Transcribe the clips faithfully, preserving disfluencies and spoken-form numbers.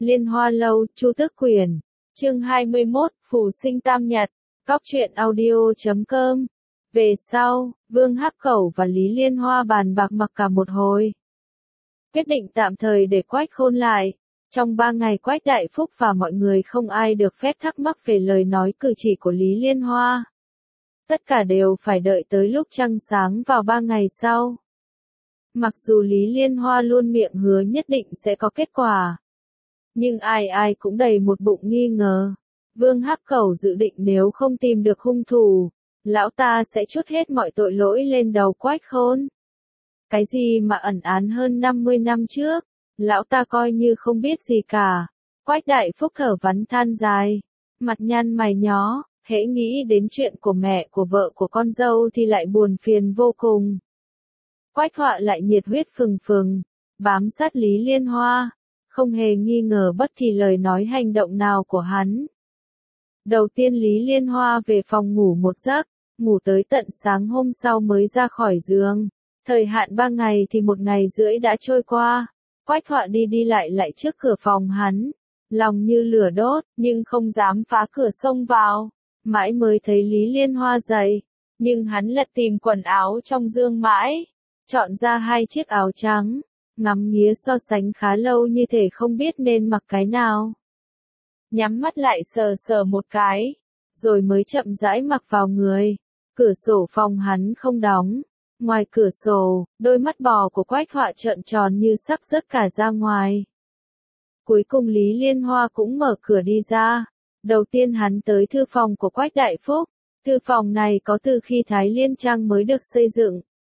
Liên Hoa Lâu, Chu Tước Quyển, chương hai mươi mốt, Phù Sinh Tam Nhật, Cóc truyện audio chấm com. Về sau, Vương Hắc Cẩu và Lý Liên Hoa bàn bạc mặc cả một hồi. Quyết định tạm thời để Quách Khôn lại. Trong ba ngày Quách Đại Phúc và mọi người không ai được phép thắc mắc về lời nói cử chỉ của Lý Liên Hoa. Tất cả đều phải đợi tới lúc trăng sáng vào ba ngày sau. Mặc dù Lý Liên Hoa luôn miệng hứa nhất định sẽ có kết quả, nhưng ai ai cũng đầy một bụng nghi ngờ. Vương Hắc Cẩu dự định nếu không tìm được hung thủ, lão ta sẽ trút hết mọi tội lỗi lên đầu Quách Khôn. Cái gì mà ẩn án hơn năm mươi năm trước, lão ta coi như không biết gì cả. Quách Đại Phúc thở vắn than dài, mặt nhăn mày nhó, hễ nghĩ đến chuyện của mẹ của vợ của con dâu thì lại buồn phiền vô cùng. Quách Họa lại nhiệt huyết phừng phừng, bám sát Lý Liên Hoa, không hề nghi ngờ bất kỳ lời nói hành động nào của hắn. Đầu tiên Lý Liên Hoa về phòng ngủ một giấc, ngủ tới tận sáng hôm sau mới ra khỏi giường. Thời hạn ba ngày thì một ngày rưỡi đã trôi qua. Quách Họa đi đi lại lại trước cửa phòng hắn, lòng như lửa đốt, nhưng không dám phá cửa xông vào. Mãi mới thấy Lý Liên Hoa dậy, nhưng hắn lật tìm quần áo trong giường mãi, chọn ra hai chiếc áo trắng, ngắm nghía so sánh khá lâu như thể không biết nên mặc cái nào. Nhắm mắt lại sờ sờ một cái, rồi mới chậm rãi mặc vào người. Cửa sổ phòng hắn không đóng. Ngoài cửa sổ, đôi mắt bò của Quách Họa trợn tròn như sắp rớt cả ra ngoài. Cuối cùng Lý Liên Hoa cũng mở cửa đi ra. Đầu tiên hắn tới thư phòng của Quách Đại Phúc. Thư phòng này có từ khi Thái Liên Trang mới được xây dựng.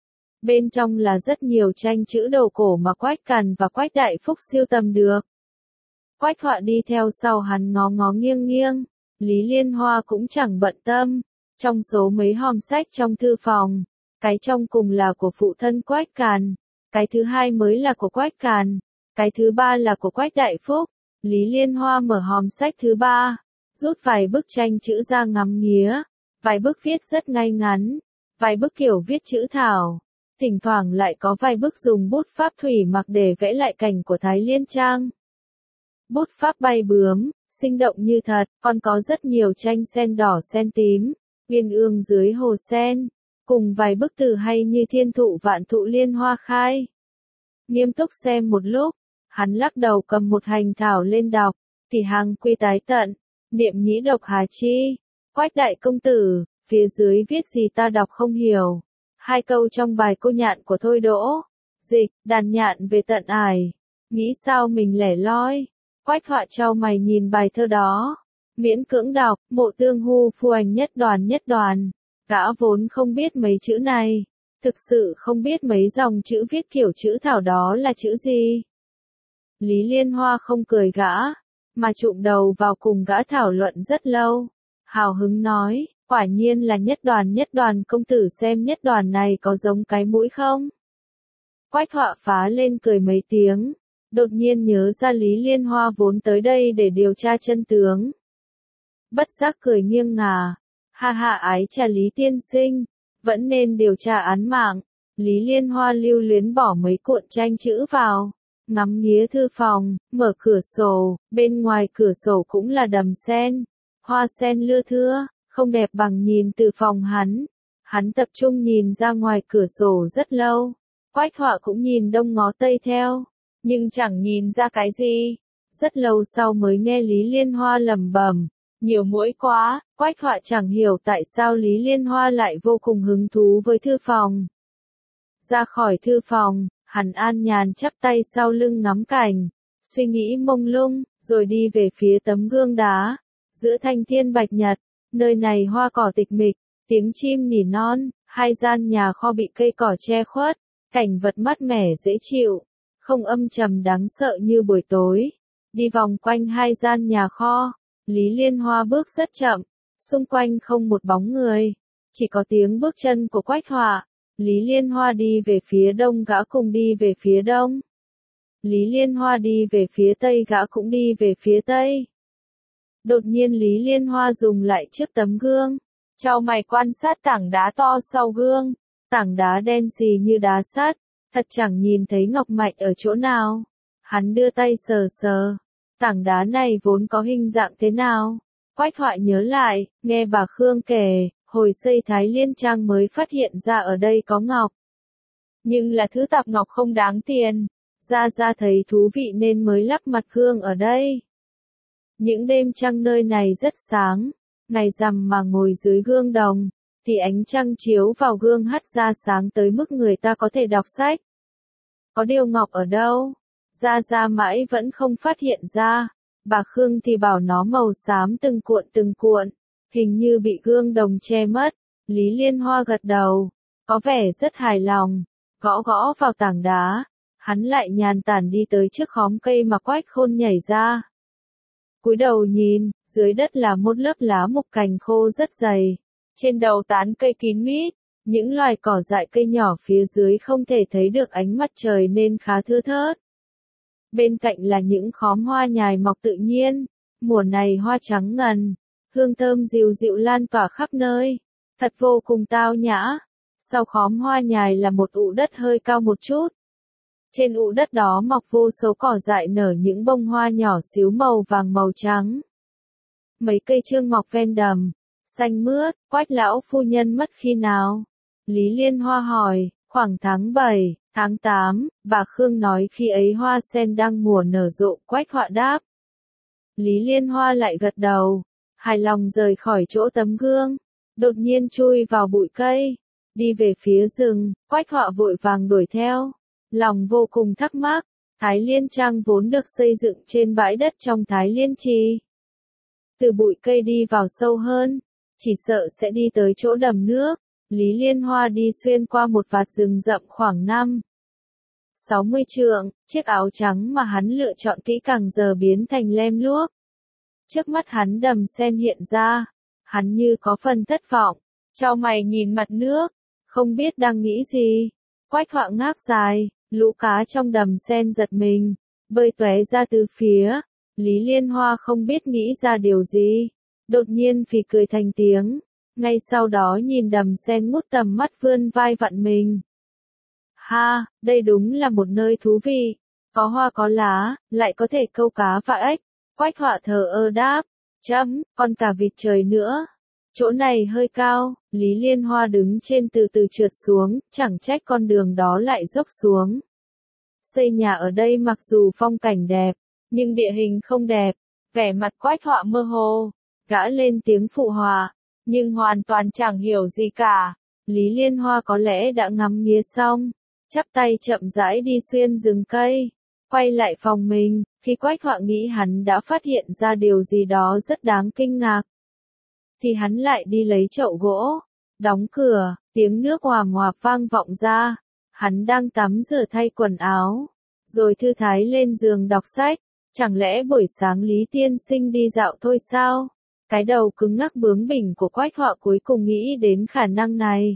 Bên trong là rất nhiều tranh chữ đồ cổ mà Quách Càn và Quách Đại Phúc sưu tầm được. Quách Họa đi theo sau hắn ngó ngó nghiêng nghiêng. Lý Liên Hoa cũng chẳng bận tâm. Trong số mấy hòm sách trong thư phòng, cái trong cùng là của phụ thân Quách Càn, cái thứ hai mới là của Quách Càn, cái thứ ba là của Quách Đại Phúc. Lý Liên Hoa mở hòm sách thứ ba, rút vài bức tranh chữ ra ngắm nghía, vài bức viết rất ngay ngắn, vài bức kiểu viết chữ thảo, thỉnh thoảng lại có vài bức dùng bút pháp thủy mặc để vẽ lại cảnh của Thái Liên Trang. Bút pháp bay bướm, sinh động như thật, còn có rất nhiều tranh sen đỏ sen tím, uyên ương dưới hồ sen, cùng vài bức từ hay như thiên thụ vạn thụ liên hoa khai. Nghiêm túc xem một lúc, hắn lắc đầu cầm một hành thảo lên đọc, thì hàng quy tái tận, niệm nhĩ độc hà chi, Quách đại công tử, phía dưới viết gì ta đọc không hiểu. Hai câu trong bài Cô Nhạn của Thôi Đỗ, dịch, đàn nhạn về tận ải, nghĩ sao mình lẻ loi. Quách Họa trao mày nhìn bài thơ đó, miễn cưỡng đọc, mộ tương hu phu ảnh nhất đoàn nhất đoàn. Gã vốn không biết mấy chữ này, thực sự không biết mấy dòng chữ viết kiểu chữ thảo đó là chữ gì. Lý Liên Hoa không cười gã, mà chụm đầu vào cùng gã thảo luận rất lâu. Hào hứng nói, quả nhiên là nhất đoàn nhất đoàn, công tử xem nhất đoàn này có giống cái mũi không? Quách Họa phá lên cười mấy tiếng, đột nhiên nhớ ra Lý Liên Hoa vốn tới đây để điều tra chân tướng. Bất giác cười nghiêng ngả. Ha ha, ái trà Lý tiên sinh, vẫn nên điều tra án mạng. Lý Liên Hoa lưu luyến bỏ mấy cuộn tranh chữ vào, ngắm nghía thư phòng, mở cửa sổ, bên ngoài cửa sổ cũng là đầm sen, hoa sen lưa thưa, không đẹp bằng nhìn từ phòng hắn. Hắn tập trung nhìn ra ngoài cửa sổ rất lâu, Quách Họa cũng nhìn đông ngó tây theo, nhưng chẳng nhìn ra cái gì. Rất lâu sau mới nghe Lý Liên Hoa lẩm bẩm, nhiều muỗi quá. Quách Họa chẳng hiểu tại sao Lý Liên Hoa lại vô cùng hứng thú với thư phòng. Ra khỏi thư phòng, hắn an nhàn chắp tay sau lưng ngắm cảnh, suy nghĩ mông lung, rồi đi về phía tấm gương đá. Giữa thanh thiên bạch nhật, nơi này hoa cỏ tịch mịch, tiếng chim nỉ non, hai gian nhà kho bị cây cỏ che khuất, cảnh vật mát mẻ dễ chịu, không âm trầm đáng sợ như buổi tối. Đi vòng quanh hai gian nhà kho, Lý Liên Hoa bước rất chậm. Xung quanh không một bóng người, chỉ có tiếng bước chân của Quách Họa. Lý Liên Hoa đi về phía đông, gã cùng đi về phía đông. Lý Liên Hoa đi về phía tây, gã cũng đi về phía tây. Đột nhiên Lý Liên Hoa dùng lại trước tấm gương, chau mày quan sát tảng đá to sau gương. Tảng đá đen xì như đá sắt, thật chẳng nhìn thấy ngọc mạch ở chỗ nào. Hắn đưa tay sờ sờ, Tảng đá này vốn có hình dạng thế nào? Quách Họa nhớ lại, nghe bà Khương kể, hồi xây Thái Liên Trang mới phát hiện ra ở đây có ngọc. Nhưng là thứ tạp ngọc không đáng tiền. Gia Gia thấy thú vị nên mới lắp mặt gương ở đây. Những đêm trăng nơi này rất sáng, ngày rằm mà ngồi dưới gương đồng, thì ánh trăng chiếu vào gương hắt ra sáng tới mức người ta có thể đọc sách. Có điều ngọc ở đâu? Gia Gia mãi vẫn không phát hiện ra. Bà Khương thì bảo nó màu xám từng cuộn từng cuộn, hình như bị gương đồng che mất. Lý Liên Hoa gật đầu, có vẻ rất hài lòng, gõ gõ vào tảng đá. Hắn lại nhàn tản đi tới trước khóm cây mà Quách Khôn nhảy ra. Cúi đầu nhìn, dưới đất là một lớp lá mục cành khô rất dày. Trên đầu tán cây kín mít, những loài cỏ dại cây nhỏ phía dưới không thể thấy được ánh mặt trời nên khá thưa thớt. Bên cạnh là những khóm hoa nhài mọc tự nhiên, mùa này hoa trắng ngần, hương thơm dịu dịu lan tỏa khắp nơi, thật vô cùng tao nhã. Sau khóm hoa nhài là một ụ đất hơi cao một chút. Trên ụ đất đó mọc vô số cỏ dại nở những bông hoa nhỏ xíu màu vàng màu trắng. Mấy cây trương mọc ven đầm, xanh mướt. Quách lão phu nhân mất khi nào? Lý Liên Hoa hỏi. Khoảng tháng bảy, tháng tám, bà Khương nói khi ấy hoa sen đang mùa nở rộ. Quách Họa đáp. Lý Liên Hoa lại gật đầu, hài lòng rời khỏi chỗ tấm gương, đột nhiên chui vào bụi cây, đi về phía rừng. Quách Họa vội vàng đuổi theo, lòng vô cùng thắc mắc. Thái Liên Trang vốn được xây dựng trên bãi đất trong Thái Liên Trì. Từ bụi cây đi vào sâu hơn, chỉ sợ sẽ đi tới chỗ đầm nước. Lý Liên Hoa đi xuyên qua một vạt rừng rậm khoảng năm sáu mươi trượng, chiếc áo trắng mà hắn lựa chọn kỹ càng giờ biến thành lem luốc. Trước mắt hắn đầm sen hiện ra, hắn như có phần thất vọng, chau mày nhìn mặt nước, không biết đang nghĩ gì. Quách Họa ngáp dài, lũ cá trong đầm sen giật mình, bơi tóe ra từ phía. Lý Liên Hoa không biết nghĩ ra điều gì, đột nhiên phì cười thành tiếng. Ngay sau đó nhìn đầm sen ngút tầm mắt vươn vai vặn mình. Ha, đây đúng là một nơi thú vị, có hoa có lá, lại có thể câu cá và ếch. Quách Họa thờ ơ đáp, chấm, còn cả vịt trời nữa. Chỗ này hơi cao, Lý Liên Hoa đứng trên từ từ trượt xuống, chẳng trách con đường đó lại dốc xuống. Xây nhà ở đây mặc dù phong cảnh đẹp, nhưng địa hình không đẹp. Vẻ mặt Quách Họa mơ hồ, gã lên tiếng phụ họa, nhưng hoàn toàn chẳng hiểu gì cả. Lý Liên Hoa có lẽ đã ngắm nghía xong, chắp tay chậm rãi đi xuyên rừng cây, quay lại phòng mình. Khi Quách Họa nghĩ hắn đã phát hiện ra điều gì đó rất đáng kinh ngạc, thì hắn lại đi lấy chậu gỗ, đóng cửa, tiếng nước hòa hòa vang vọng ra. Hắn đang tắm rửa thay quần áo, rồi thư thái lên giường đọc sách. Chẳng lẽ buổi sáng Lý tiên sinh đi dạo thôi sao? Cái đầu cứng ngắc bướng bỉnh của Quách Họa cuối cùng nghĩ đến khả năng này.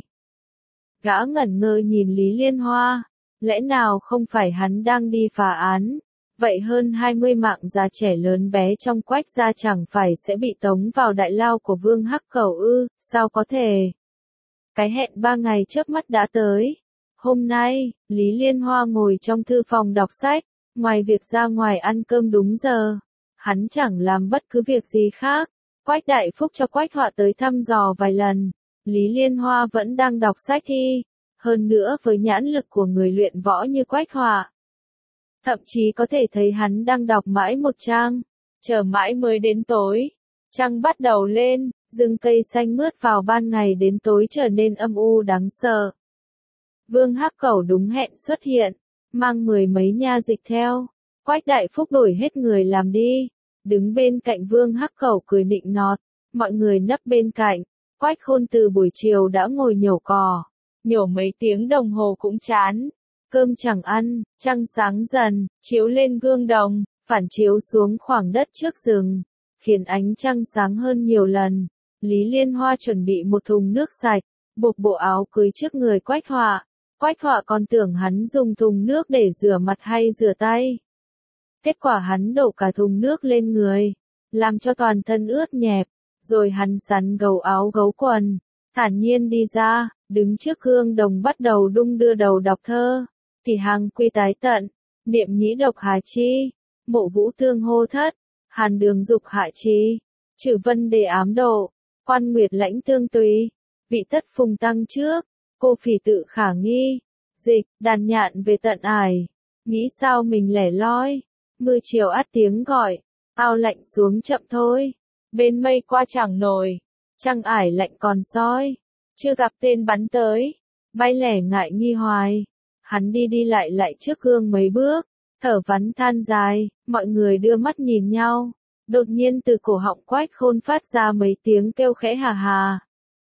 Gã ngẩn ngơ nhìn Lý Liên Hoa, lẽ nào không phải hắn đang đi phá án? Vậy hơn hai mươi mạng già trẻ lớn bé trong Quách gia chẳng phải sẽ bị tống vào đại lao của Vương Hắc Cẩu ư? Sao có thể? Cái hẹn ba ngày chớp mắt đã tới. Hôm nay, Lý Liên Hoa ngồi trong thư phòng đọc sách, ngoài việc ra ngoài ăn cơm đúng giờ, hắn chẳng làm bất cứ việc gì khác. Quách Đại Phúc cho Quách Họa tới thăm dò vài lần, Lý Liên Hoa vẫn đang đọc sách thi, hơn nữa với nhãn lực của người luyện võ như Quách Họa, thậm chí có thể thấy hắn đang đọc mãi một trang, chờ mãi mới đến tối. Trăng bắt đầu lên, rừng cây xanh mướt vào ban ngày đến tối trở nên âm u đáng sợ. Vương Hắc Cẩu đúng hẹn xuất hiện, mang mười mấy nha dịch theo. Quách Đại Phúc đổi hết người làm đi, đứng bên cạnh Vương Hắc Cẩu cười nịnh nọt, mọi người nấp bên cạnh. Quách Khôn từ buổi chiều đã ngồi nhổ cỏ, nhổ mấy tiếng đồng hồ cũng chán. Cơm chẳng ăn, trăng sáng dần, chiếu lên gương đồng, phản chiếu xuống khoảng đất trước rừng, khiến ánh trăng sáng hơn nhiều lần. Lý Liên Hoa chuẩn bị một thùng nước sạch, buộc bộ áo cưới trước người Quách Họa. Quách Họa còn tưởng hắn dùng thùng nước để rửa mặt hay rửa tay. Kết quả hắn đổ cả thùng nước lên người, làm cho toàn thân ướt nhẹp, rồi hắn sắn gầu áo gấu quần, thản nhiên đi ra, đứng trước gương đồng bắt đầu đung đưa đầu đọc thơ. Kỳ hàng quy tái tận, niệm nhĩ độc hà chi, Mộ Vũ Tương hô thất, Hàn Đường dục hại trì, Trừ Vân đề ám độ, Quan Nguyệt lãnh tương tùy, Vị tất phùng tăng trước, Cô phỉ tự khả nghi, Dịch, đàn nhạn về tận ải, nghĩ sao mình lẻ loi, mưa chiều át tiếng gọi, ao lạnh xuống chậm thôi, bên mây qua chẳng nổi, trăng ải lạnh còn soi, chưa gặp tên bắn tới, bay lẻ ngại nghi hoài, hắn đi đi lại lại trước gương mấy bước, thở vắn than dài, mọi người đưa mắt nhìn nhau, đột nhiên từ cổ họng Quách Khôn phát ra mấy tiếng kêu khẽ hà hà.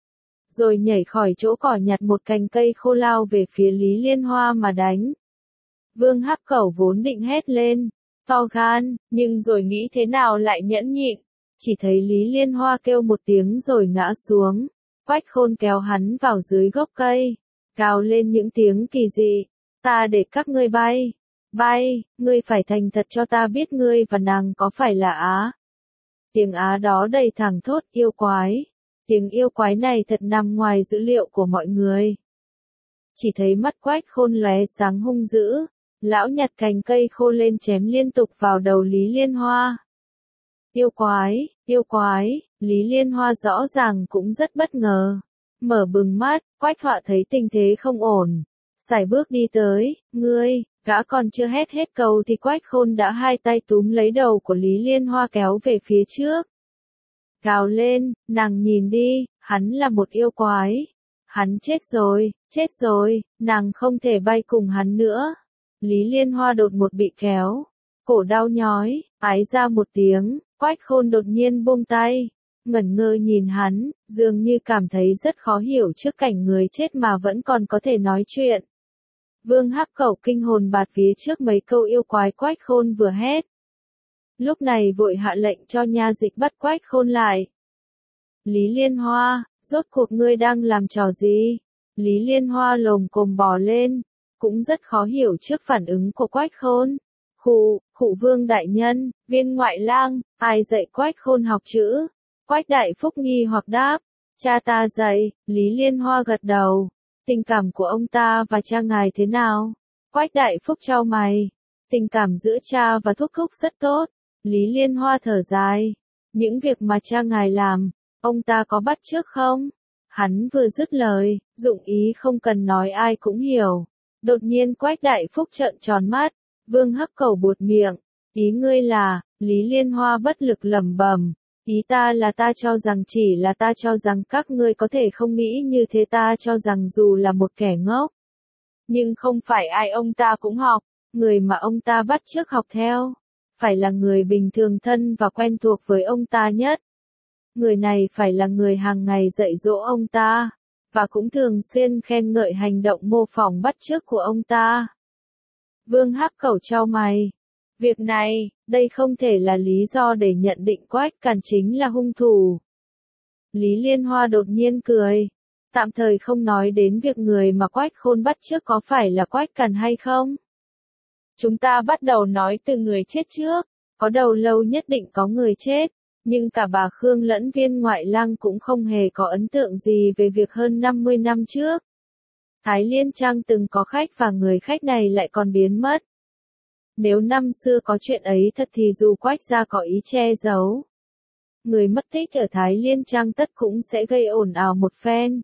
Rồi nhảy khỏi chỗ cỏ nhặt một cành cây khô lao về phía Lý Liên Hoa mà đánh. Vương Hắc Cẩu vốn định hét lên, to gan, nhưng rồi nghĩ thế nào lại nhẫn nhịn, chỉ thấy Lý Liên Hoa kêu một tiếng rồi ngã xuống, Quách Khôn kéo hắn vào dưới gốc cây, gào lên những tiếng kỳ dị, ta để các ngươi bay, bay, ngươi phải thành thật cho ta biết ngươi và nàng có phải là Á. Tiếng Á đó đầy thẳng thốt yêu quái. Tiếng yêu quái này thật nằm ngoài dữ liệu của mọi người. Chỉ thấy mắt Quách Khôn lóe sáng hung dữ, lão nhặt cành cây khô lên chém liên tục vào đầu Lý Liên Hoa. Yêu quái, yêu quái, Lý Liên Hoa rõ ràng cũng rất bất ngờ. Mở bừng mắt, Quách Họa thấy tình thế không ổn. Sải bước đi tới, ngươi, gã còn chưa hét hết câu thì Quách Khôn đã hai tay túm lấy đầu của Lý Liên Hoa kéo về phía trước. Gào lên, nàng nhìn đi, hắn là một yêu quái. Hắn chết rồi, chết rồi, nàng không thể bay cùng hắn nữa. Lý Liên Hoa đột một bị kéo, cổ đau nhói, ái ra một tiếng, Quách Khôn đột nhiên buông tay, ngẩn ngơ nhìn hắn, dường như cảm thấy rất khó hiểu trước cảnh người chết mà vẫn còn có thể nói chuyện. Vương Hắc Cẩu kinh hồn bạt vía trước mấy câu yêu quái Quách Khôn vừa hét. Lúc này vội hạ lệnh cho nha dịch bắt Quách Khôn lại. Lý Liên Hoa, rốt cuộc ngươi đang làm trò gì? Lý Liên Hoa lồm cồm bò lên, cũng rất khó hiểu trước phản ứng của Quách Khôn. Khụ, khụ Vương đại nhân, Viên ngoại lang, ai dạy Quách Khôn học chữ? Quách Đại Phúc nghi hoặc đáp, cha ta dạy. Lý Liên Hoa gật đầu. Tình cảm của ông ta và cha ngài thế nào? Quách Đại Phúc chau mày. Tình cảm giữa cha và Thúc Thúc rất tốt. Lý Liên Hoa thở dài. Những việc mà cha ngài làm, ông ta có bắt chước không? Hắn vừa dứt lời, dụng ý không cần nói ai cũng hiểu. Đột nhiên Quách Đại Phúc trợn tròn mắt. Vương Hắc Cẩu buột miệng. Ý ngươi là, Lý Liên Hoa bất lực lẩm bẩm. Ý ta là ta cho rằng chỉ là ta cho rằng các ngươi có thể không nghĩ như thế, ta cho rằng dù là một kẻ ngốc. Nhưng không phải ai ông ta cũng học, người mà ông ta bắt chước học theo. Phải là người bình thường thân và quen thuộc với ông ta nhất. Người này phải là người hàng ngày dạy dỗ ông ta, và cũng thường xuyên khen ngợi hành động mô phỏng bắt chước của ông ta. Vương Hắc Cẩu chau mày. Việc này, đây không thể là lý do để nhận định Quách Càn chính là hung thủ. Lý Liên Hoa đột nhiên cười. Tạm thời không nói đến việc người mà Quách Khôn bắt chước có phải là Quách Càn hay không. Chúng ta bắt đầu nói từ người chết trước. Có đầu lâu nhất định có người chết. Nhưng cả bà Khương lẫn Viên ngoại lang cũng không hề có ấn tượng gì về việc hơn năm mươi năm trước. Thái Liên Trang từng có khách và người khách này lại còn biến mất. Nếu năm xưa có chuyện ấy thật thì dù Quách gia có ý che giấu, người mất tích ở Thái Liên Trang tất cũng sẽ gây ồn ào một phen.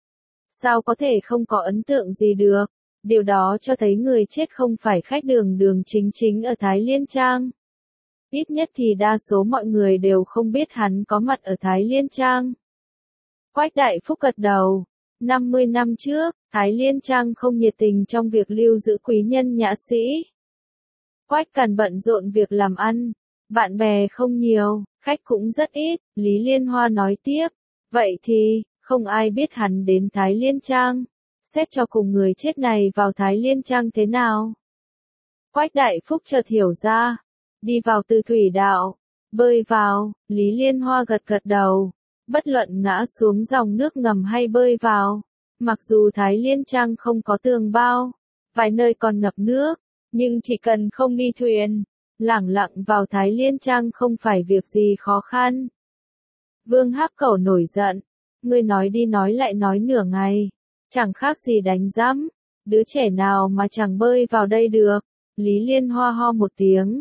Sao có thể không có ấn tượng gì được? Điều đó cho thấy người chết không phải khách đường đường chính chính ở Thái Liên Trang. Ít nhất thì đa số mọi người đều không biết hắn có mặt ở Thái Liên Trang. Quách Đại Phúc gật đầu. năm mươi năm trước, Thái Liên Trang không nhiệt tình trong việc lưu giữ quý nhân nhã sĩ. Quách Càn bận rộn việc làm ăn, bạn bè không nhiều, khách cũng rất ít, Lý Liên Hoa nói tiếp. Vậy thì, không ai biết hắn đến Thái Liên Trang. Xét cho cùng người chết này vào Thái Liên Trang thế nào? Quách Đại Phúc chợt hiểu ra. Đi vào từ thủy đạo, bơi vào, Lý Liên Hoa gật gật đầu. Bất luận ngã xuống dòng nước ngầm hay bơi vào, mặc dù Thái Liên Trang không có tường bao, vài nơi còn ngập nước, nhưng chỉ cần không đi thuyền, lẳng lặng vào Thái Liên Trang không phải việc gì khó khăn. Vương Hắc Cẩu nổi giận, ngươi nói đi nói lại nói nửa ngày, chẳng khác gì đánh giám, đứa trẻ nào mà chẳng bơi vào đây được. Lý Liên Hoa ho một tiếng,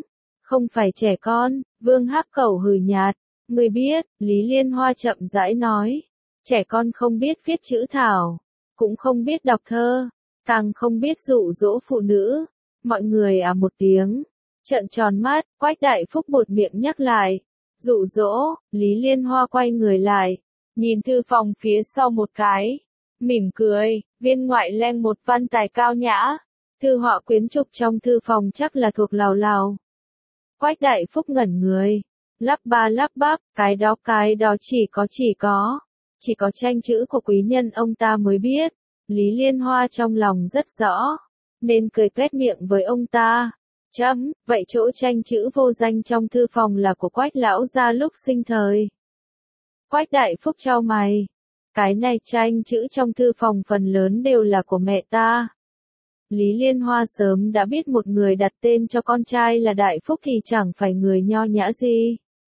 Không phải trẻ con, Vương Hắc Cẩu hừ nhạt. Người biết, Lý Liên Hoa chậm rãi nói. Trẻ con không biết viết chữ thảo, cũng không biết đọc thơ, càng không biết dụ dỗ phụ nữ. Mọi người à một tiếng, trợn tròn mắt, Quách Đại Phúc buột miệng nhắc lại. Dụ dỗ, Lý Liên Hoa quay người lại, nhìn thư phòng phía sau một cái, mỉm cười, viên ngoại leng một văn tài cao nhã. Thư họa quyến trục trong thư phòng chắc là thuộc Lào Lào. Quách Đại Phúc ngẩn người, lắp ba lắp bắp, cái đó cái đó chỉ có chỉ có, chỉ có tranh chữ của quý nhân ông ta mới biết. Lý Liên Hoa trong lòng rất rõ, nên cười tuét miệng với ông ta. Chấm, vậy chỗ tranh chữ vô danh trong thư phòng là của Quách lão gia lúc sinh thời. Quách Đại Phúc chau mày, cái này tranh chữ trong thư phòng phần lớn đều là của mẹ ta. Lý Liên Hoa sớm đã biết một người đặt tên cho con trai là Đại Phúc thì chẳng phải người nho nhã gì.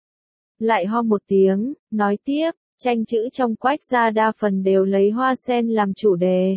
Lại ho một tiếng, nói tiếp, tranh chữ trong Quách gia đa phần đều lấy hoa sen làm chủ đề.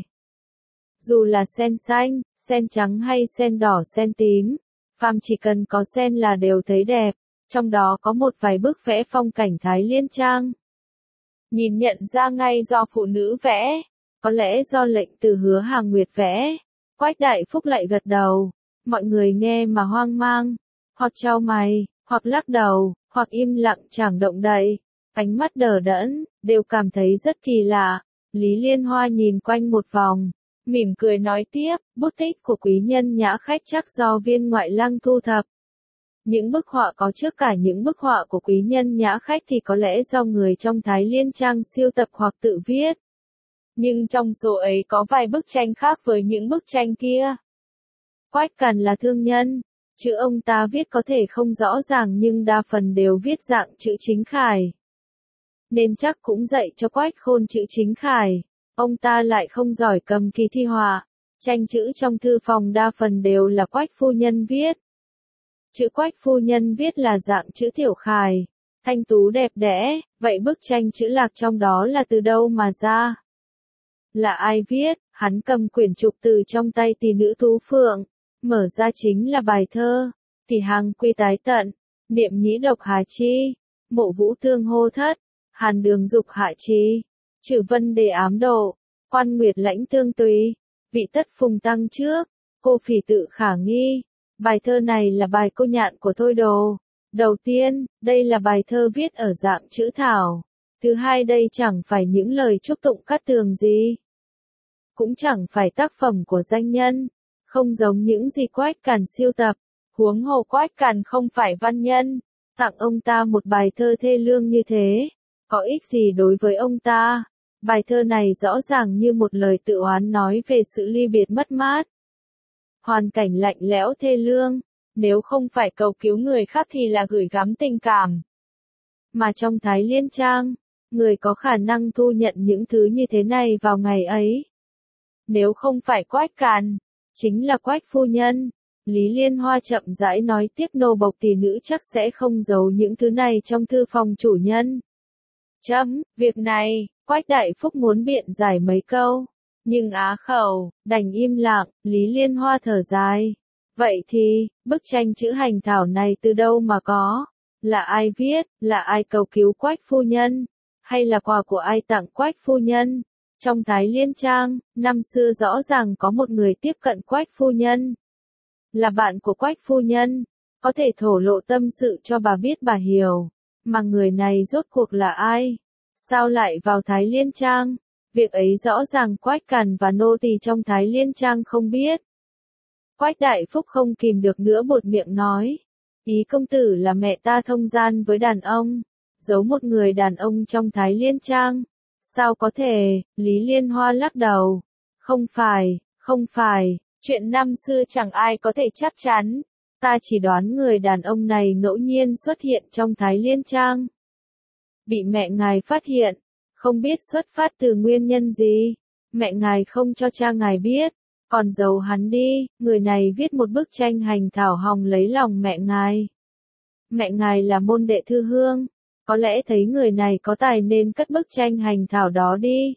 Dù là sen xanh, sen trắng hay sen đỏ sen tím, phàm chỉ cần có sen là đều thấy đẹp, trong đó có một vài bức vẽ phong cảnh Thái Liên Trang. Nhìn nhận ra ngay do phụ nữ vẽ, có lẽ do lệnh từ Hứa Hàng Nguyệt vẽ. Quách Đại Phúc lại gật đầu, mọi người nghe mà hoang mang, hoặc chau mày, hoặc lắc đầu, hoặc im lặng chẳng động đậy, ánh mắt đờ đẫn, đều cảm thấy rất kỳ lạ. Lý Liên Hoa nhìn quanh một vòng, mỉm cười nói tiếp, bút tích của quý nhân nhã khách chắc do viên ngoại lăng thu thập. Những bức họa có trước cả những bức họa của quý nhân nhã khách thì có lẽ do người trong Thái Liên Trang siêu tập hoặc tự viết. Nhưng trong số ấy có vài bức tranh khác với những bức tranh kia. Quách Càn là thương nhân, chữ ông ta viết có thể không rõ ràng nhưng đa phần đều viết dạng chữ chính khải. Nên chắc cũng dạy cho Quách Khôn chữ chính khải. Ông ta lại không giỏi cầm kỳ thi họa, tranh chữ trong thư phòng đa phần đều là Quách phu nhân viết. Chữ Quách phu nhân viết là dạng chữ tiểu khải, thanh tú đẹp đẽ, vậy bức tranh chữ lạc trong đó là từ đâu mà ra? Là ai viết? Hắn cầm quyển trục từ trong tay tỷ nữ Tú Phượng, mở ra chính là bài thơ, tỷ hàng quy tái tận, niệm nhĩ độc hà chi, mộ vũ thương hô thất, hàn đường dục hạ chi, trừ vân đề ám độ, quan nguyệt lãnh tương tùy, vị tất phùng tăng trước, cô phỉ tự khả nghi. Bài thơ này là bài cô nhạn của Thôi Đồ. Đầu tiên, đây là bài thơ viết ở dạng chữ thảo. Thứ hai, đây chẳng phải những lời chúc tụng cát tường gì. Cũng chẳng phải tác phẩm của danh nhân. Không giống những gì Quách Càn siêu tập. Huống hồ Quách Càn không phải văn nhân. Tặng ông ta một bài thơ thê lương như thế, có ích gì đối với ông ta? Bài thơ này rõ ràng như một lời tự oán nói về sự ly biệt mất mát. Hoàn cảnh lạnh lẽo thê lương, nếu không phải cầu cứu người khác thì là gửi gắm tình cảm. Mà trong Thái Liên Trang, người có khả năng thu nhận những thứ như thế này vào ngày ấy. Nếu không phải Quách Càn, chính là Quách phu nhân. Lý Liên Hoa chậm rãi nói tiếp, nô bộc tỷ nữ chắc sẽ không giấu những thứ này trong thư phòng chủ nhân. Chấm, việc này, Quách Đại Phúc muốn biện giải mấy câu. Nhưng á khẩu, đành im lặng. Lý Liên Hoa thở dài. Vậy thì, bức tranh chữ hành thảo này từ đâu mà có? Là ai viết? Là ai cầu cứu Quách phu nhân? Hay là quà của ai tặng Quách phu nhân? Trong Thái Liên Trang, năm xưa rõ ràng có một người tiếp cận Quách phu nhân. Là bạn của Quách phu nhân, có thể thổ lộ tâm sự cho bà biết bà hiểu. Mà người này rốt cuộc là ai? Sao lại vào Thái Liên Trang? Việc ấy rõ ràng Quách Càn và nô tỳ trong Thái Liên Trang không biết. Quách Đại Phúc không kìm được nữa buột miệng nói. Ý công tử là mẹ ta thông gian với đàn ông, giấu một người đàn ông trong Thái Liên Trang. Sao có thể? Lý Liên Hoa lắc đầu. Không phải, không phải, chuyện năm xưa chẳng ai có thể chắc chắn. Ta chỉ đoán người đàn ông này ngẫu nhiên xuất hiện trong Thái Liên Trang. Bị mẹ ngài phát hiện. Không biết xuất phát từ nguyên nhân gì, mẹ ngài không cho cha ngài biết, còn giấu hắn đi. Người này viết một bức tranh hành thảo hòng lấy lòng mẹ ngài. Mẹ ngài là môn đệ thư hương, có lẽ thấy người này có tài nên cất bức tranh hành thảo đó đi.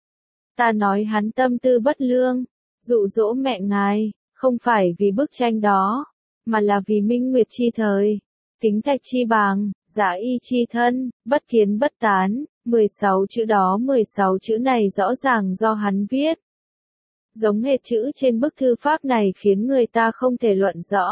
Ta nói hắn tâm tư bất lương, dụ dỗ mẹ ngài, không phải vì bức tranh đó, mà là vì minh nguyệt chi thời, kính thạch chi bàng, giả y chi thân, bất kiến bất tán, mười sáu chữ đó mười sáu chữ này rõ ràng do hắn viết. Giống hệt chữ trên bức thư pháp này khiến người ta không thể luận rõ.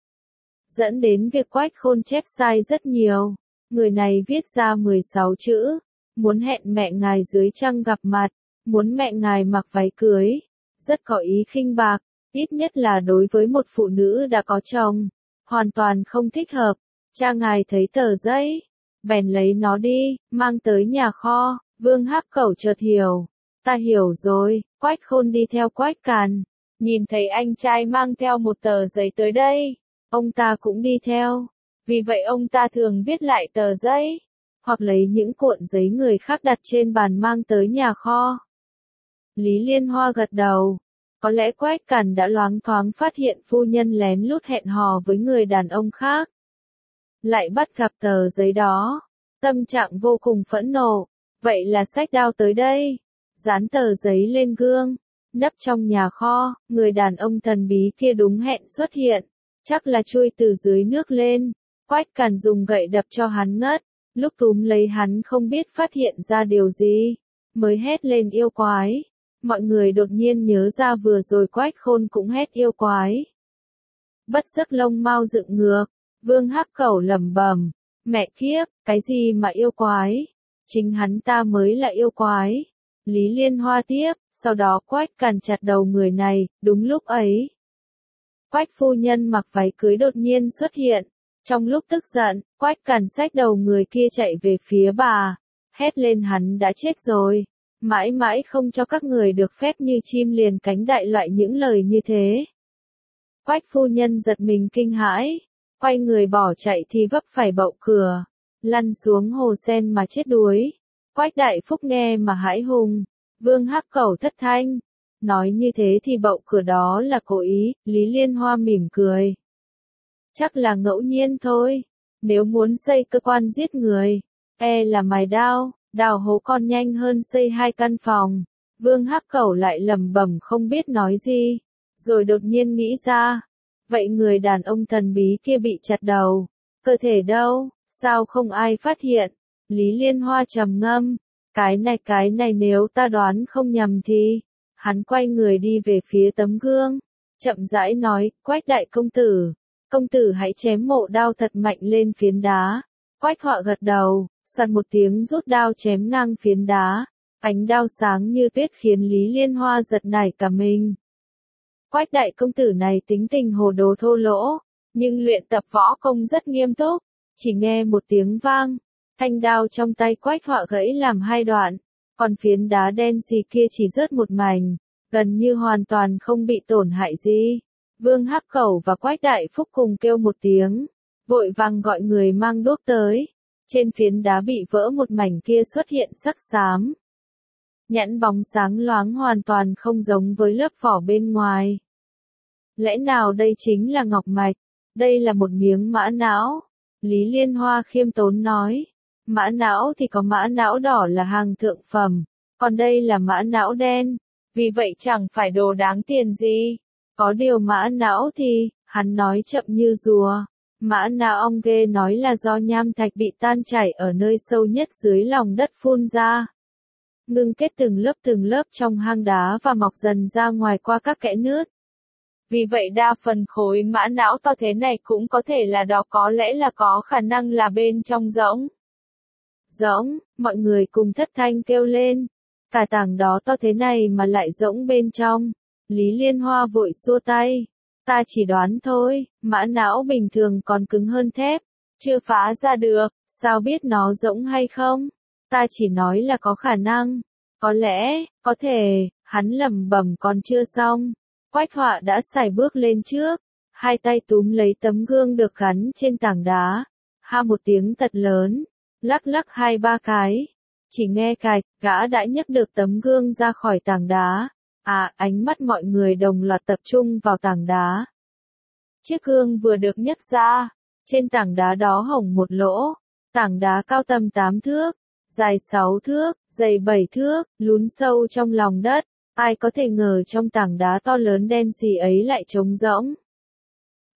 Dẫn đến việc Quách Khôn chép sai rất nhiều. Người này viết ra mười sáu chữ, muốn hẹn mẹ ngài dưới trăng gặp mặt, muốn mẹ ngài mặc váy cưới, rất có ý khinh bạc, ít nhất là đối với một phụ nữ đã có chồng, hoàn toàn không thích hợp. Cha ngài thấy tờ giấy, bèn lấy nó đi, mang tới nhà kho. Vương Háp Cẩu chợt hiểu, ta hiểu rồi. Quách Khôn đi theo Quách Càn, nhìn thấy anh trai mang theo một tờ giấy tới đây, ông ta cũng đi theo. Vì vậy ông ta thường viết lại tờ giấy, hoặc lấy những cuộn giấy người khác đặt trên bàn mang tới nhà kho. Lý Liên Hoa gật đầu. Có lẽ Quách Càn đã loáng thoáng phát hiện phu nhân lén lút hẹn hò với người đàn ông khác. Lại bắt gặp tờ giấy đó. Tâm trạng vô cùng phẫn nộ. Vậy là xách đao tới đây. Dán tờ giấy lên gương. Nấp trong nhà kho, người đàn ông thần bí kia đúng hẹn xuất hiện. Chắc là chui từ dưới nước lên. Quách Càn dùng gậy đập cho hắn ngất. Lúc túm lấy hắn không biết phát hiện ra điều gì. Mới hét lên yêu quái. Mọi người đột nhiên nhớ ra vừa rồi Quách Khôn cũng hét yêu quái. Bất giấc lông mau dựng ngược. Vương Háp Cẩu lẩm bẩm. Mẹ kiếp, cái gì mà yêu quái? Chính hắn ta mới là yêu quái. Lý Liên Hoa tiếp, sau đó Quách Càn chặt đầu người này. Đúng lúc ấy, Quách phu nhân mặc váy cưới đột nhiên xuất hiện. Trong lúc tức giận, Quách Càn xách đầu người kia chạy về phía bà. Hét lên hắn đã chết rồi. Mãi mãi không cho các người được phép như chim liền cánh đại loại những lời như thế. Quách phu nhân giật mình kinh hãi. Quay người bỏ chạy thì vấp phải bậu cửa. Lăn xuống hồ sen mà chết đuối. Quách đại phúc nghe mà hãi hùng. Vương Háp Cẩu thất thanh. Nói như thế thì bậu cửa đó là cố ý. Lý Liên Hoa mỉm cười. Chắc là ngẫu nhiên thôi. Nếu muốn xây cơ quan giết người, e là mài đao, đào hố còn nhanh hơn xây hai căn phòng. Vương Háp Cẩu lại lẩm bẩm không biết nói gì. Rồi đột nhiên nghĩ ra. Vậy người đàn ông thần bí kia bị chặt đầu. Cơ thể đâu? Sao không ai phát hiện? Lý Liên Hoa trầm ngâm. Cái này cái này nếu ta đoán không nhầm thì. Hắn quay người đi về phía tấm gương. Chậm rãi nói, Quách đại công tử. Công tử hãy chém mộ đao thật mạnh lên phiến đá. Quách Họa gật đầu, soạt một tiếng rút đao chém ngang phiến đá. Ánh đao sáng như tuyết khiến Lý Liên Hoa giật nảy cả mình. Quách đại công tử này tính tình hồ đồ thô lỗ, nhưng luyện tập võ công rất nghiêm túc. Chỉ nghe một tiếng vang, thanh đao trong tay Quách Họa gãy làm hai đoạn, còn phiến đá đen xì kia chỉ rớt một mảnh, gần như hoàn toàn không bị tổn hại gì. Vương Háp Cẩu và Quách Đại Phúc cùng kêu một tiếng, vội vàng gọi người mang đuốc tới. Trên phiến đá bị vỡ một mảnh kia xuất hiện sắc xám. Nhẵn bóng sáng loáng hoàn toàn không giống với lớp vỏ bên ngoài. Lẽ nào đây chính là ngọc mạch? Đây là một miếng mã não. Lý Liên Hoa khiêm tốn nói. Mã não thì có mã não đỏ là hàng thượng phẩm, còn đây là mã não đen. Vì vậy chẳng phải đồ đáng tiền gì. Có điều mã não thì, hắn nói chậm như rùa. Mã não ong ghê nói là do nham thạch bị tan chảy ở nơi sâu nhất dưới lòng đất phun ra. Ngưng kết từng lớp từng lớp trong hang đá và mọc dần ra ngoài qua các kẽ nứt. Vì vậy đa phần khối mã não to thế này cũng có thể là đó, có lẽ là có khả năng là bên trong rỗng. Rỗng, mọi người cùng thất thanh kêu lên. Cả tảng đó to thế này mà lại rỗng bên trong. Lý Liên Hoa vội xua tay. Ta chỉ đoán thôi, mã não bình thường còn cứng hơn thép. Chưa phá ra được, sao biết nó rỗng hay không? Ta chỉ nói là có khả năng. Có lẽ, có thể, hắn lẩm bẩm còn chưa xong. Quách Họa đã sải bước lên trước. Hai tay túm lấy tấm gương được gắn trên tảng đá. Ha một tiếng thật lớn. Lắc lắc hai ba cái. Chỉ nghe cạch, gã đã nhấc được tấm gương ra khỏi tảng đá. À, ánh mắt mọi người đồng loạt tập trung vào tảng đá. Chiếc gương vừa được nhấc ra, trên tảng đá đó hổng một lỗ. Tảng đá cao tầm tám thước, dài sáu thước, dày bảy thước, lún sâu trong lòng đất. Ai có thể ngờ trong tảng đá to lớn đen xì ấy lại trống rỗng.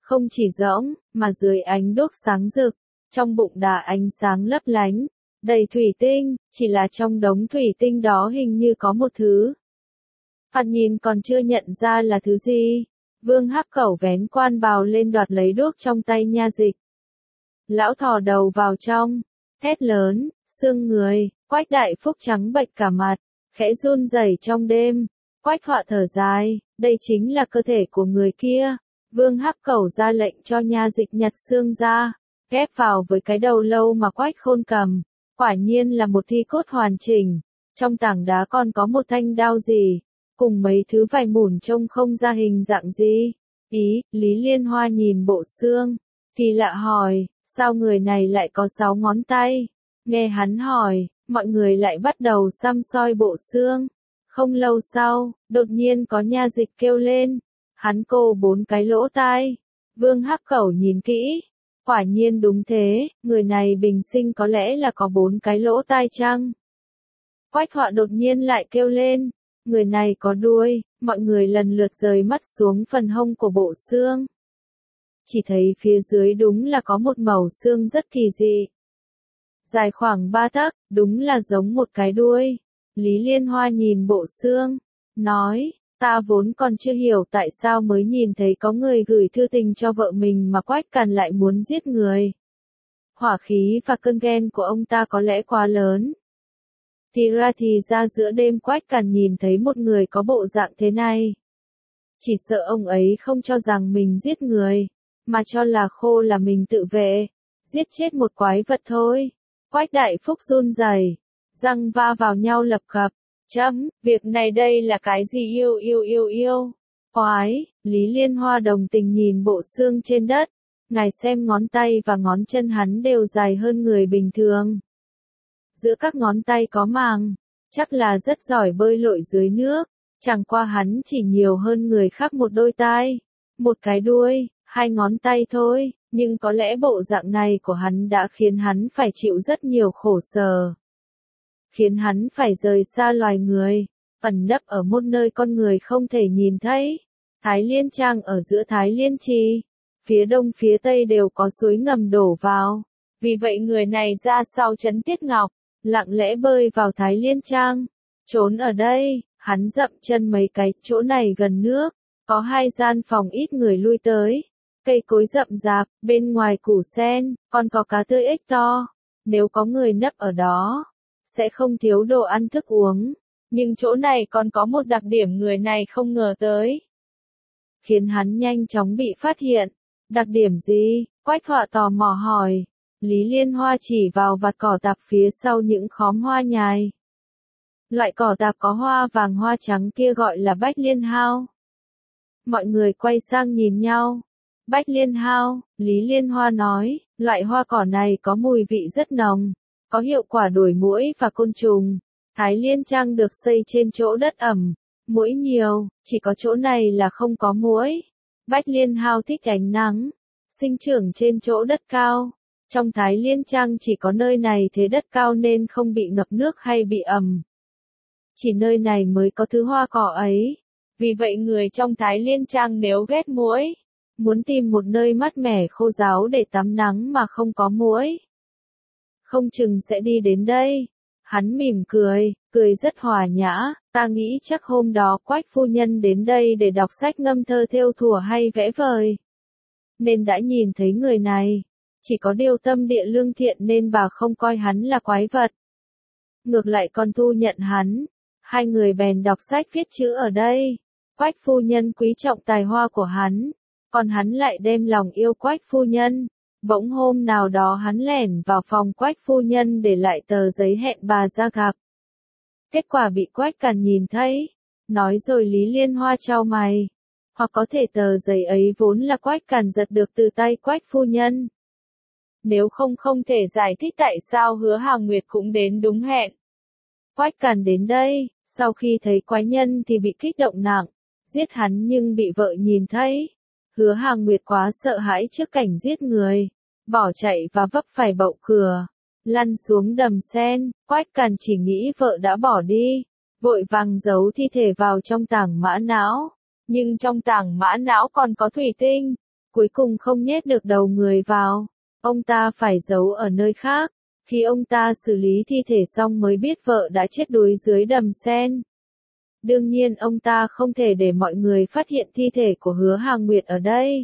không chỉ rỗng, mà dưới ánh đuốc sáng rực, trong bụng đà ánh sáng lấp lánh, đầy thủy tinh, chỉ là trong đống thủy tinh đó hình như có một thứ. Hắn nhìn còn chưa nhận ra là thứ gì. Vương Hắc Cẩu vén quan bào lên đoạt lấy đuốc trong tay nha dịch. Lão thò đầu vào trong, thét lớn, xương người, Quách Đại Phúc trắng bệch cả mặt, khẽ run rẩy trong đêm. Quách Họa thở dài, đây chính là cơ thể của người kia. Vương Hắc Cẩu ra lệnh cho nha dịch nhặt xương ra, ghép vào với cái đầu lâu mà Quách Khôn cầm. Quả nhiên là một thi cốt hoàn chỉnh. Trong tảng đá còn có một thanh đao gì, cùng mấy thứ vải mủn trông không ra hình dạng gì. Ý, Lý Liên Hoa nhìn bộ xương, kỳ lạ hỏi, sao người này lại có sáu ngón tay? Nghe hắn hỏi, mọi người lại bắt đầu săm soi bộ xương. Không lâu sau, đột nhiên có nha dịch kêu lên, hắn cô bốn cái lỗ tai. Vương Hắc Cẩu nhìn kỹ, quả nhiên đúng thế, người này bình sinh có lẽ là có bốn cái lỗ tai chăng? Quách Họa đột nhiên lại kêu lên, người này có đuôi. Mọi người lần lượt rời mắt xuống phần hông của bộ xương. Chỉ thấy phía dưới đúng là có một mẩu xương rất kỳ dị. Dài khoảng ba tấc, đúng là giống một cái đuôi. Lý Liên Hoa nhìn bộ xương, nói, ta vốn còn chưa hiểu tại sao mới nhìn thấy có người gửi thư tình cho vợ mình mà Quách Càn lại muốn giết người. Hỏa khí và cơn ghen của ông ta có lẽ quá lớn. Thì ra thì ra giữa đêm Quách Càn nhìn thấy một người có bộ dạng thế này. Chỉ sợ ông ấy không cho rằng mình giết người, mà cho là khô là mình tự vệ, giết chết một quái vật thôi. Quách Đại Phúc run rẩy, răng va vào nhau lập cập, chấm, việc này đây là cái gì yêu yêu yêu yêu. Quái, Lý Liên Hoa đồng tình nhìn bộ xương trên đất, ngài xem ngón tay và ngón chân hắn đều dài hơn người bình thường. Giữa các ngón tay có màng, chắc là rất giỏi bơi lội dưới nước, chẳng qua hắn chỉ nhiều hơn người khác một đôi tai, một cái đuôi, hai ngón tay thôi, nhưng có lẽ bộ dạng này của hắn đã khiến hắn phải chịu rất nhiều khổ sở. Khiến hắn phải rời xa loài người, ẩn nấp ở một nơi con người không thể nhìn thấy. Thái Liên Trang ở giữa Thái Liên Trì, phía đông phía tây đều có suối ngầm đổ vào. Vì vậy người này ra sau trấn Tiết Ngọc, lặng lẽ bơi vào Thái Liên Trang. Trốn ở đây, hắn dậm chân mấy cái, chỗ này gần nước, có hai gian phòng ít người lui tới. Cây cối rậm rạp, bên ngoài củ sen, còn có cá tươi ếch to. Nếu có người nấp ở đó, sẽ không thiếu đồ ăn thức uống. Nhưng chỗ này còn có một đặc điểm người này không ngờ tới, khiến hắn nhanh chóng bị phát hiện. Đặc điểm gì? Quách Họa tò mò hỏi. Lý Liên Hoa chỉ vào vạt cỏ tạp phía sau những khóm hoa nhài. Loại cỏ tạp có hoa vàng hoa trắng kia gọi là bách liên hao. Mọi người quay sang nhìn nhau. Bách liên hao, Lý Liên Hoa nói, loại hoa cỏ này có mùi vị rất nồng, có hiệu quả đuổi muỗi và côn trùng. Thái Liên Trang được xây trên chỗ đất ẩm, muỗi nhiều, chỉ có chỗ này là không có muỗi. Bách liên hao thích ánh nắng, sinh trưởng trên chỗ đất cao. Trong Thái Liên Trang chỉ có nơi này thế đất cao nên không bị ngập nước hay bị ẩm. Chỉ nơi này mới có thứ hoa cỏ ấy. Vì vậy người trong Thái Liên Trang nếu ghét muỗi, muốn tìm một nơi mát mẻ khô ráo để tắm nắng mà không có muỗi, không chừng sẽ đi đến đây. Hắn mỉm cười, cười rất hòa nhã, ta nghĩ chắc hôm đó Quách phu nhân đến đây để đọc sách ngâm thơ thêu thùa hay vẽ vời, nên đã nhìn thấy người này. Chỉ có điều tâm địa lương thiện nên bà không coi hắn là quái vật, ngược lại còn thu nhận hắn. Hai người bèn đọc sách viết chữ ở đây. Quách phu nhân quý trọng tài hoa của hắn, còn hắn lại đem lòng yêu Quách phu nhân. Bỗng hôm nào đó hắn lẻn vào phòng Quách phu nhân để lại tờ giấy hẹn bà ra gặp. Kết quả bị Quách Càn nhìn thấy. Nói rồi Lý Liên Hoa chau mày. Hoặc có thể tờ giấy ấy vốn là Quách Càn giật được từ tay Quách phu nhân. Nếu không không thể giải thích tại sao Hứa Hàng Nguyệt cũng đến đúng hẹn. Quách Càn đến đây, sau khi thấy quái nhân thì bị kích động nặng, giết hắn nhưng bị vợ nhìn thấy. Hứa Hàng Nguyệt quá sợ hãi trước cảnh giết người, bỏ chạy và vấp phải bậu cửa, lăn xuống đầm sen. Quách Càn chỉ nghĩ vợ đã bỏ đi, vội vàng giấu thi thể vào trong tảng mã não. Nhưng trong tảng mã não còn có thủy tinh, cuối cùng không nhét được đầu người vào. Ông ta phải giấu ở nơi khác. Khi ông ta xử lý thi thể xong mới biết vợ đã chết đuối dưới đầm sen. Đương nhiên ông ta không thể để mọi người phát hiện thi thể của Hứa Hàng Nguyệt ở đây.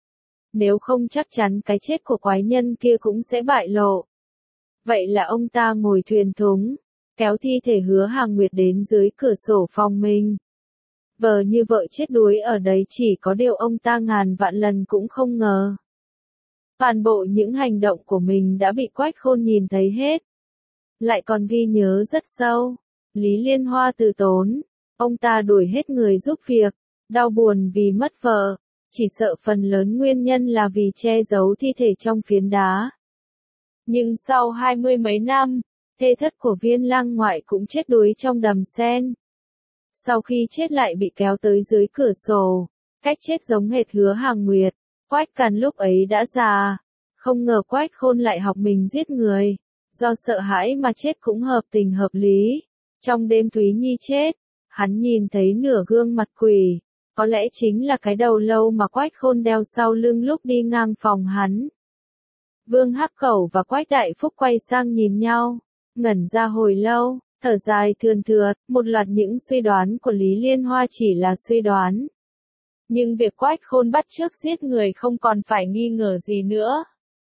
Nếu không chắc chắn cái chết của quái nhân kia cũng sẽ bại lộ. Vậy là ông ta ngồi thuyền thúng, kéo thi thể Hứa Hàng Nguyệt đến dưới cửa sổ phòng mình. Vờ như vợ chết đuối ở đấy, chỉ có điều ông ta ngàn vạn lần cũng không ngờ. Toàn bộ những hành động của mình đã bị Quách Khôn nhìn thấy hết. Lại còn ghi nhớ rất sâu. Lý Liên Hoa từ tốn. Ông ta đuổi hết người giúp việc. Đau buồn vì mất vợ. Chỉ sợ phần lớn nguyên nhân là vì che giấu thi thể trong phiến đá. Nhưng sau hai mươi mấy năm, thê thất của Viên Lang ngoại cũng chết đuối trong đầm sen. Sau khi chết lại bị kéo tới dưới cửa sổ. Cách chết giống hệt Hứa Hàng Nguyệt. Quách Càn lúc ấy đã già. Không ngờ Quách Khôn lại học mình giết người. Do sợ hãi mà chết cũng hợp tình hợp lý. Trong đêm Thúy Nhi chết, hắn nhìn thấy nửa gương mặt quỷ. Có lẽ chính là cái đầu lâu mà Quách Khôn đeo sau lưng lúc đi ngang phòng hắn. Vương Hắc Cẩu và Quách Đại Phúc quay sang nhìn nhau, ngẩn ra hồi lâu, thở dài thườn thượt, một loạt những suy đoán của Lý Liên Hoa chỉ là suy đoán. Nhưng việc Quách Khôn bắt chước giết người không còn phải nghi ngờ gì nữa.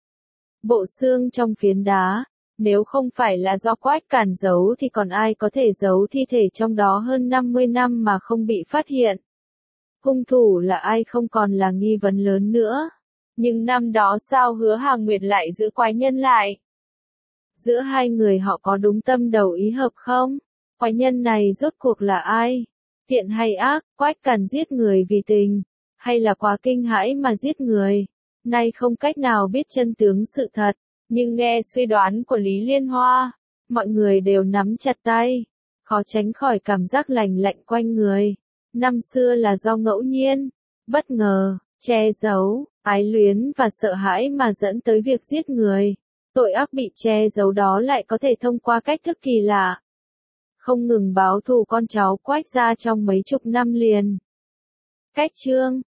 Bộ xương trong phiến đá, nếu không phải là do Quách Càn giấu thì còn ai có thể giấu thi thể trong đó hơn năm mươi năm mà không bị phát hiện. Hung thủ là ai không còn là nghi vấn lớn nữa. Nhưng năm đó sao Hứa Hàng Nguyệt lại giữ quái nhân lại? Giữa hai người họ có đúng tâm đầu ý hợp không? Quái nhân này rốt cuộc là ai? Thiện hay ác, Quách Càn giết người vì tình, hay là quá kinh hãi mà giết người? Nay không cách nào biết chân tướng sự thật, nhưng nghe suy đoán của Lý Liên Hoa, mọi người đều nắm chặt tay, khó tránh khỏi cảm giác lành lạnh quanh người. Năm xưa là do ngẫu nhiên, bất ngờ, che giấu, ái luyến và sợ hãi mà dẫn tới việc giết người. Tội ác bị che giấu đó lại có thể thông qua cách thức kỳ lạ. Không ngừng báo thù con cháu Quách gia trong mấy chục năm liền. Cách chương